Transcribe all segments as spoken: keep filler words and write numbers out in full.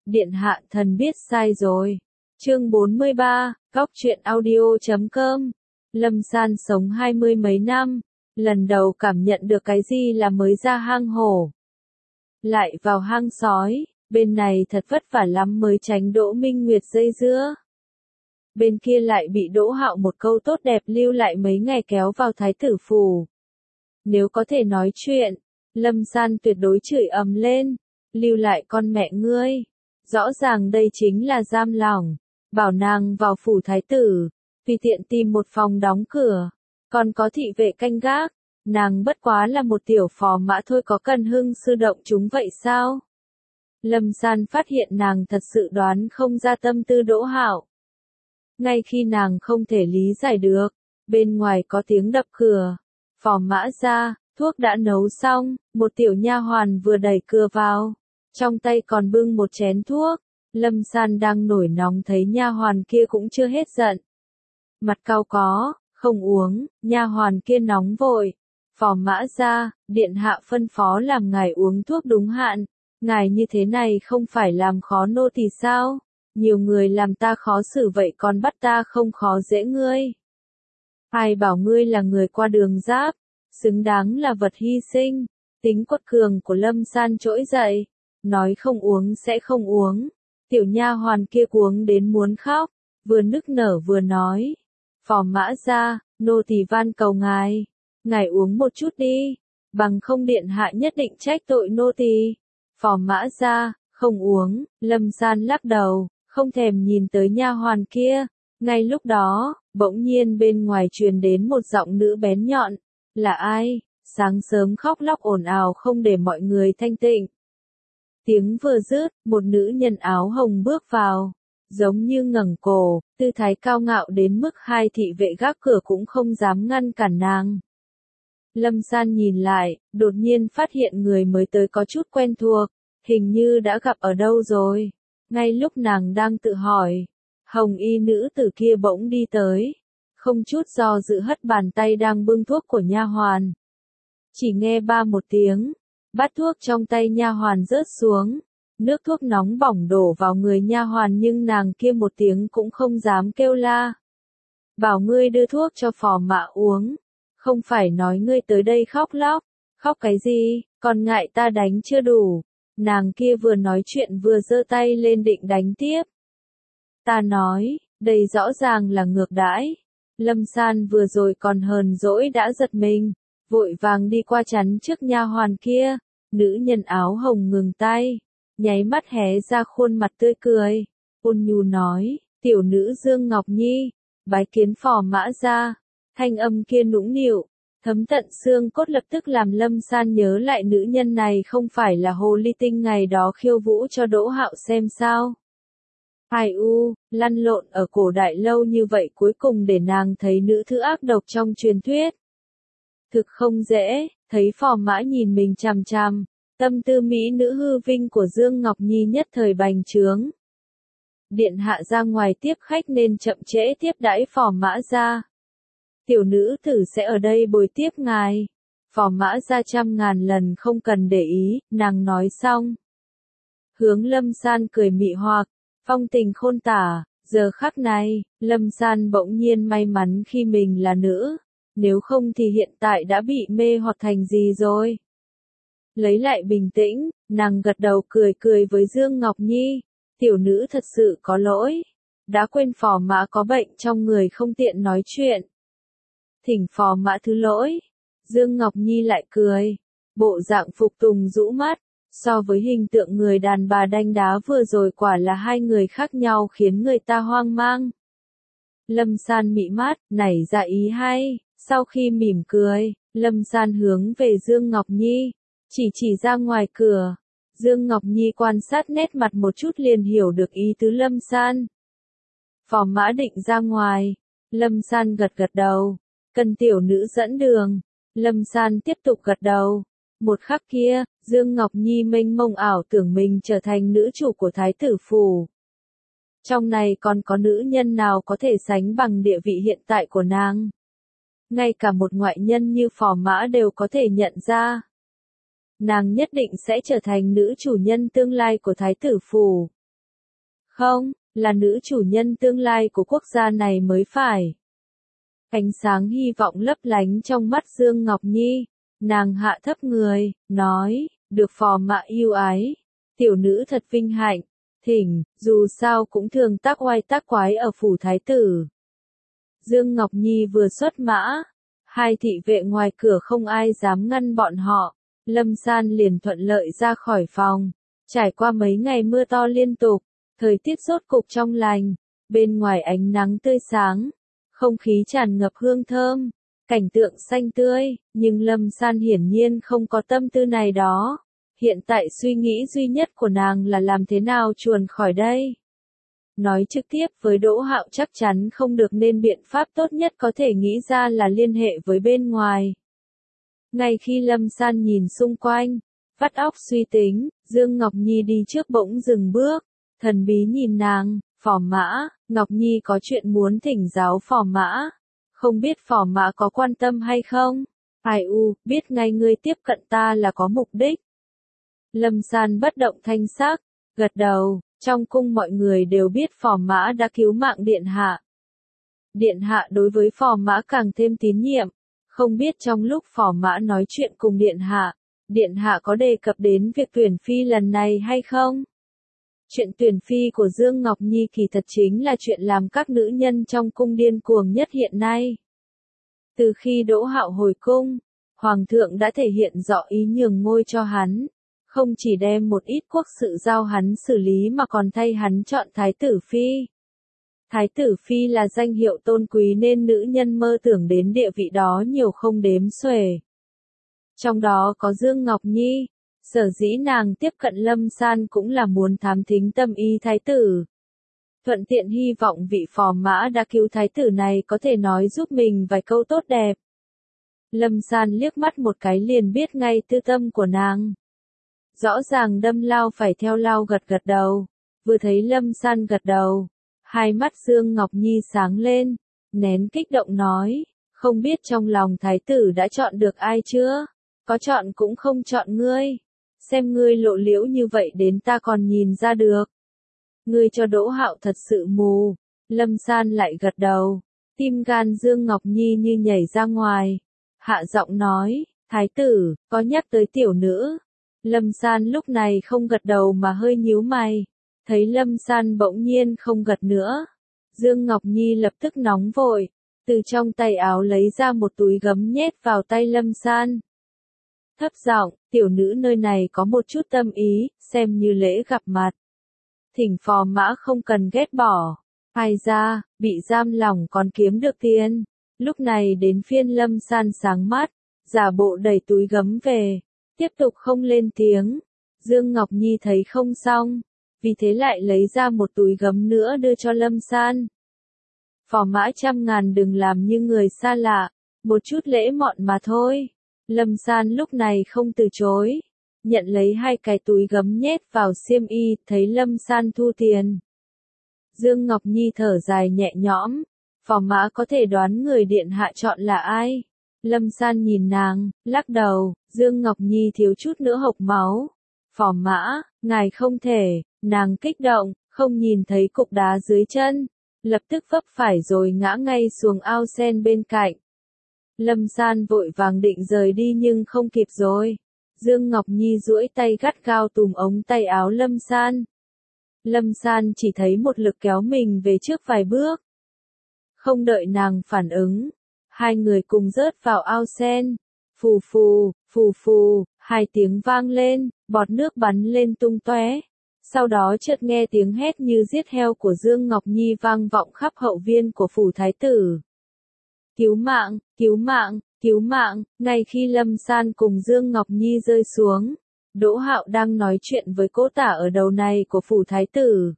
Điện hạ thần biết sai rồi. Chương bốn mươi ba, Góc truyện audio chấm com. Lâm San sống hai mươi mấy năm, lần đầu cảm nhận được cái gì là mới ra hang hổ. Lại vào hang sói, bên này thật vất vả lắm mới tránh Đỗ Minh Nguyệt dây dưa. Bên kia lại bị Đỗ Hạo một câu tốt đẹp lưu lại mấy ngày kéo vào thái tử phủ. Nếu có thể nói chuyện, Lâm San tuyệt đối chửi ầm lên, lưu lại con mẹ ngươi. Rõ ràng đây chính là giam lỏng, bảo nàng vào phủ thái tử, vì tiện tìm một phòng đóng cửa, còn có thị vệ canh gác, nàng bất quá là một tiểu phò mã thôi, có cần hưng sư động chúng vậy sao? Lâm San phát hiện nàng thật sự đoán không ra tâm tư Đỗ Hạo. Ngay khi nàng không thể lý giải được, bên ngoài có tiếng đập cửa, phò mã ra, thuốc đã nấu xong, một tiểu nha hoàn vừa đẩy cửa vào, trong tay còn bưng một chén thuốc. Lâm San đang nổi nóng thấy nha hoàn kia cũng chưa hết giận. Mặt cau có, không uống, nha hoàn kia nóng vội. Phò mã ra, điện hạ phân phó làm ngài uống thuốc đúng hạn. Ngài như thế này không phải làm khó nô tỳ sao? Nhiều người làm ta khó xử vậy còn bắt ta không khó dễ ngươi. Ai bảo ngươi là người qua đường giáp, xứng đáng là vật hy sinh. Tính quật cường của Lâm San trỗi dậy, nói không uống sẽ không uống. Tiểu nha hoàn kia cuống đến muốn khóc, vừa nức nở vừa nói. Phò mã ra, nô tỳ van cầu ngài, ngài uống một chút đi, bằng không điện hạ nhất định trách tội nô tỳ. Phò mã ra, không uống, Lâm San lắc đầu, không thèm nhìn tới nha hoàn kia. Ngay lúc đó, bỗng nhiên bên ngoài truyền đến một giọng nữ bén nhọn. Là ai? Sáng sớm khóc lóc ồn ào không để mọi người thanh tịnh. Tiếng vừa dứt, một nữ nhân áo hồng bước vào, giống như ngẩng cổ, tư thái cao ngạo đến mức hai thị vệ gác cửa cũng không dám ngăn cản nàng. Lâm San nhìn lại, đột nhiên phát hiện người mới tới có chút quen thuộc, hình như đã gặp ở đâu rồi. Ngay lúc nàng đang tự hỏi, hồng y nữ tử kia bỗng đi tới, không chút do dự hất bàn tay đang bưng thuốc của nha hoàn. Chỉ nghe ba một tiếng, bát thuốc trong tay nha hoàn rớt xuống, nước thuốc nóng bỏng đổ vào người nha hoàn nhưng nàng kia một tiếng cũng không dám kêu la. Bảo ngươi đưa thuốc cho phò mã uống, không phải nói ngươi tới đây khóc lóc, khóc cái gì, còn ngại ta đánh chưa đủ. Nàng kia vừa nói chuyện vừa giơ tay lên định đánh tiếp. Ta nói, đây rõ ràng là ngược đãi. Lâm San vừa rồi còn hờn dỗi đã giật mình, vội vàng đi qua chắn trước nha hoàn kia. Nữ nhân áo hồng ngừng tay, nháy mắt hé ra khuôn mặt tươi cười, ôn nhu nói, tiểu nữ Dương Ngọc Nhi, bái kiến phò mã ra. Thanh âm kia nũng nịu, thấm tận xương cốt lập tức làm Lâm San nhớ lại nữ nhân này không phải là hồ ly tinh ngày đó khiêu vũ cho Đỗ Hạo xem sao. Ai u, lăn lộn ở cổ đại lâu như vậy cuối cùng để nàng thấy nữ thứ ác độc trong truyền thuyết. Thực không dễ, thấy phò mã nhìn mình chằm chằm, tâm tư mỹ nữ hư vinh của Dương Ngọc Nhi nhất thời bành trướng. Điện hạ ra ngoài tiếp khách nên chậm trễ tiếp đãi phò mã ra. Tiểu nữ tử sẽ ở đây bồi tiếp ngài. Phò mã ra trăm ngàn lần không cần để ý, nàng nói xong. Hướng Lâm San cười mị hoặc, phong tình khôn tả, giờ khắc này, Lâm San bỗng nhiên may mắn khi mình là nữ. Nếu không thì hiện tại đã bị mê hoặc thành gì rồi. Lấy lại bình tĩnh, nàng gật đầu cười cười với Dương Ngọc Nhi. Tiểu nữ thật sự có lỗi. Đã quên phò mã có bệnh trong người không tiện nói chuyện. Thỉnh phò mã thứ lỗi. Dương Ngọc Nhi lại cười. Bộ dạng phục tùng rũ mắt. So với hình tượng người đàn bà đanh đá vừa rồi quả là hai người khác nhau khiến người ta hoang mang. Lâm San mị mắt, nảy ra ý hay. Sau khi mỉm cười, Lâm San hướng về Dương Ngọc Nhi, chỉ chỉ ra ngoài cửa. Dương Ngọc Nhi quan sát nét mặt một chút liền hiểu được ý tứ Lâm San. Phò mã định ra ngoài, Lâm San gật gật đầu, cần tiểu nữ dẫn đường. Lâm San tiếp tục gật đầu. Một khắc kia, Dương Ngọc Nhi mênh mông ảo tưởng mình trở thành nữ chủ của thái tử phủ. Trong này còn có nữ nhân nào có thể sánh bằng địa vị hiện tại của nàng? Ngay cả một ngoại nhân như phò mã đều có thể nhận ra. Nàng nhất định sẽ trở thành nữ chủ nhân tương lai của thái tử phủ. Không, là nữ chủ nhân tương lai của quốc gia này mới phải. Ánh sáng hy vọng lấp lánh trong mắt Dương Ngọc Nhi, nàng hạ thấp người, nói, được phò mã yêu ái, tiểu nữ thật vinh hạnh, thỉnh, dù sao cũng thường tác oai tác quái ở phủ thái tử. Dương Ngọc Nhi vừa xuất mã, hai thị vệ ngoài cửa không ai dám ngăn bọn họ, Lâm San liền thuận lợi ra khỏi phòng, trải qua mấy ngày mưa to liên tục, thời tiết rốt cục trong lành, bên ngoài ánh nắng tươi sáng, không khí tràn ngập hương thơm, cảnh tượng xanh tươi, nhưng Lâm San hiển nhiên không có tâm tư này đó. Hiện tại suy nghĩ duy nhất của nàng là làm thế nào chuồn khỏi đây. Nói trực tiếp với Đỗ Hạo chắc chắn không được nên biện pháp tốt nhất có thể nghĩ ra là liên hệ với bên ngoài. Ngay khi Lâm San nhìn xung quanh, vắt óc suy tính, Dương Ngọc Nhi đi trước bỗng dừng bước, thần bí nhìn nàng, phò mã, Ngọc Nhi có chuyện muốn thỉnh giáo phò mã, không biết phò mã có quan tâm hay không? Ai u, biết ngay ngươi tiếp cận ta là có mục đích. Lâm San bất động thanh sắc, gật đầu, trong cung mọi người đều biết phò mã đã cứu mạng điện hạ. Điện hạ đối với phò mã càng thêm tín nhiệm, không biết trong lúc phò mã nói chuyện cùng điện hạ, điện hạ có đề cập đến việc tuyển phi lần này hay không? Chuyện tuyển phi của Dương Ngọc Nhi kỳ thật chính là chuyện làm các nữ nhân trong cung điên cuồng nhất hiện nay. Từ khi Đỗ Hạo hồi cung, Hoàng thượng đã thể hiện rõ ý nhường ngôi cho hắn, không chỉ đem một ít quốc sự giao hắn xử lý mà còn thay hắn chọn Thái tử Phi. Thái tử Phi là danh hiệu tôn quý nên nữ nhân mơ tưởng đến địa vị đó nhiều không đếm xuể. Trong đó có Dương Ngọc Nhi, sở dĩ nàng tiếp cận Lâm San cũng là muốn thám thính tâm ý Thái tử. Thuận tiện hy vọng vị phò mã đã cứu Thái tử này có thể nói giúp mình vài câu tốt đẹp. Lâm San liếc mắt một cái liền biết ngay tư tâm của nàng. Rõ ràng đâm lao phải theo lao gật gật đầu, vừa thấy Lâm San gật đầu, hai mắt Dương Ngọc Nhi sáng lên, nén kích động nói, không biết trong lòng thái tử đã chọn được ai chưa, có chọn cũng không chọn ngươi, xem ngươi lộ liễu như vậy đến ta còn nhìn ra được. Ngươi cho Đỗ Hạo thật sự mù, Lâm San lại gật đầu, tim gan Dương Ngọc Nhi như nhảy ra ngoài, hạ giọng nói, thái tử, có nhắc tới tiểu nữ. Lâm San lúc này không gật đầu mà hơi nhíu mày, thấy Lâm San bỗng nhiên không gật nữa. Dương Ngọc Nhi lập tức nóng vội, từ trong tay áo lấy ra một túi gấm nhét vào tay Lâm San. Thấp giọng, tiểu nữ nơi này có một chút tâm ý, xem như lễ gặp mặt. Thỉnh phò mã không cần ghét bỏ, ai ra, bị giam lòng còn kiếm được tiền. Lúc này đến phiên Lâm San sáng mắt, giả bộ đẩy túi gấm về. Tiếp tục không lên tiếng, Dương Ngọc Nhi thấy không xong, vì thế lại lấy ra một túi gấm nữa đưa cho Lâm San. Phò mã trăm ngàn đừng làm như người xa lạ, một chút lễ mọn mà thôi. Lâm San lúc này không từ chối, nhận lấy hai cái túi gấm nhét vào xiêm y, thấy Lâm San thu tiền. Dương Ngọc Nhi thở dài nhẹ nhõm, phò mã có thể đoán người điện hạ chọn là ai? Lâm San nhìn nàng, lắc đầu, Dương Ngọc Nhi thiếu chút nữa hộc máu. Phò mã, ngài không thể, nàng kích động, không nhìn thấy cục đá dưới chân, lập tức vấp phải rồi ngã ngay xuống ao sen bên cạnh. Lâm San vội vàng định rời đi nhưng không kịp rồi. Dương Ngọc Nhi duỗi tay gắt gao túm ống tay áo Lâm San. Lâm San chỉ thấy một lực kéo mình về trước vài bước. Không đợi nàng phản ứng, hai người cùng rớt vào ao sen. Phù phù, phù phù, hai tiếng vang lên, bọt nước bắn lên tung tóe. Sau đó chợt nghe tiếng hét như giết heo của Dương Ngọc Nhi vang vọng khắp hậu viên của phủ thái tử. Cứu mạng, cứu mạng, cứu mạng, ngay khi Lâm San cùng Dương Ngọc Nhi rơi xuống, Đỗ Hạo đang nói chuyện với cố tả ở đầu này của phủ thái tử.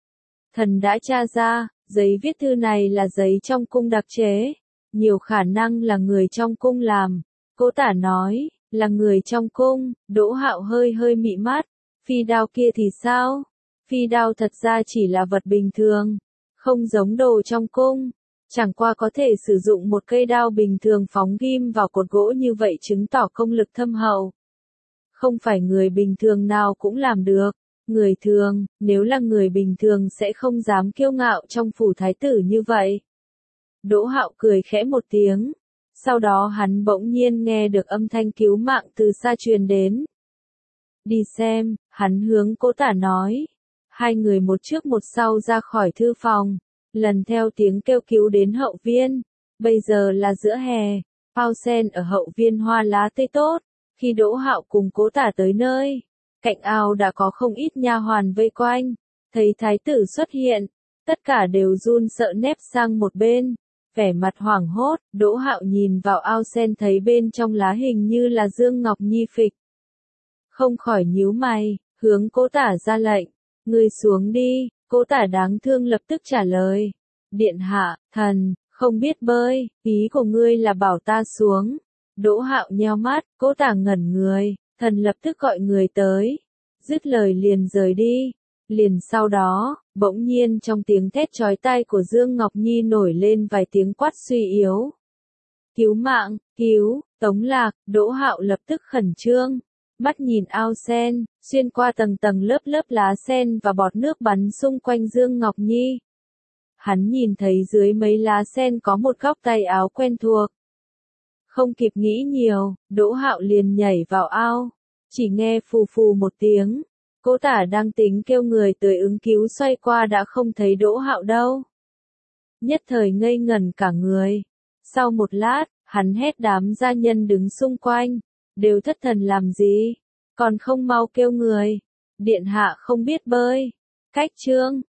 Thần đã tra ra, giấy viết thư này là giấy trong cung đặc chế, nhiều khả năng là người trong cung làm. Cố tả nói, là người trong cung. Đỗ Hạo hơi hơi mị mắt, phi đao kia thì sao? Phi đao thật ra chỉ là vật bình thường, không giống đồ trong cung, chẳng qua có thể sử dụng một cây đao bình thường phóng ghim vào cột gỗ như vậy chứng tỏ công lực thâm hậu. Không phải người bình thường nào cũng làm được, Người thường, nếu là người bình thường sẽ không dám kiêu ngạo trong phủ thái tử như vậy. Đỗ Hạo cười khẽ một tiếng. Sau đó hắn bỗng nhiên nghe được âm thanh cứu mạng từ xa truyền đến. Đi xem, hắn hướng Cố Tả nói. Hai người một trước một sau ra khỏi thư phòng, lần theo tiếng kêu cứu đến hậu viên. Bây giờ là giữa hè, phao sen ở hậu viên hoa lá tươi tốt. Khi Đỗ Hạo cùng Cố Tả tới nơi, cạnh ao đã có không ít nha hoàn vây quanh. Thấy thái tử xuất hiện, tất cả đều run sợ nép sang một bên. Vẻ mặt hoảng hốt, Đỗ Hạo nhìn vào ao sen thấy bên trong lá hình như là Dương Ngọc Nhi phịch. Không khỏi nhíu mày, hướng Cố Tả ra lệnh. Ngươi xuống đi, Cố Tả đáng thương lập tức trả lời. Điện hạ, thần, không biết bơi, ý của ngươi là bảo ta xuống. Đỗ Hạo nheo mắt, Cố Tả ngẩn người, thần lập tức gọi người tới. Dứt lời liền rời đi. Liền sau đó, bỗng nhiên trong tiếng thét chói tai của Dương Ngọc Nhi nổi lên vài tiếng quát suy yếu. Cứu mạng, cứu, Tống Lạc, Đỗ Hạo lập tức khẩn trương. Mắt nhìn ao sen, xuyên qua tầng tầng lớp lớp lá sen và bọt nước bắn xung quanh Dương Ngọc Nhi. Hắn nhìn thấy dưới mấy lá sen có một góc tay áo quen thuộc. Không kịp nghĩ nhiều, Đỗ Hạo liền nhảy vào ao. Chỉ nghe phù phù một tiếng. Cố Tả đang tính kêu người tới ứng cứu xoay qua đã không thấy Đỗ Hạo đâu. Nhất thời ngây ngẩn cả người. Sau một lát, hắn hét đám gia nhân đứng xung quanh. Đều thất thần làm gì? Còn không mau kêu người. Điện hạ không biết bơi. Cách chương.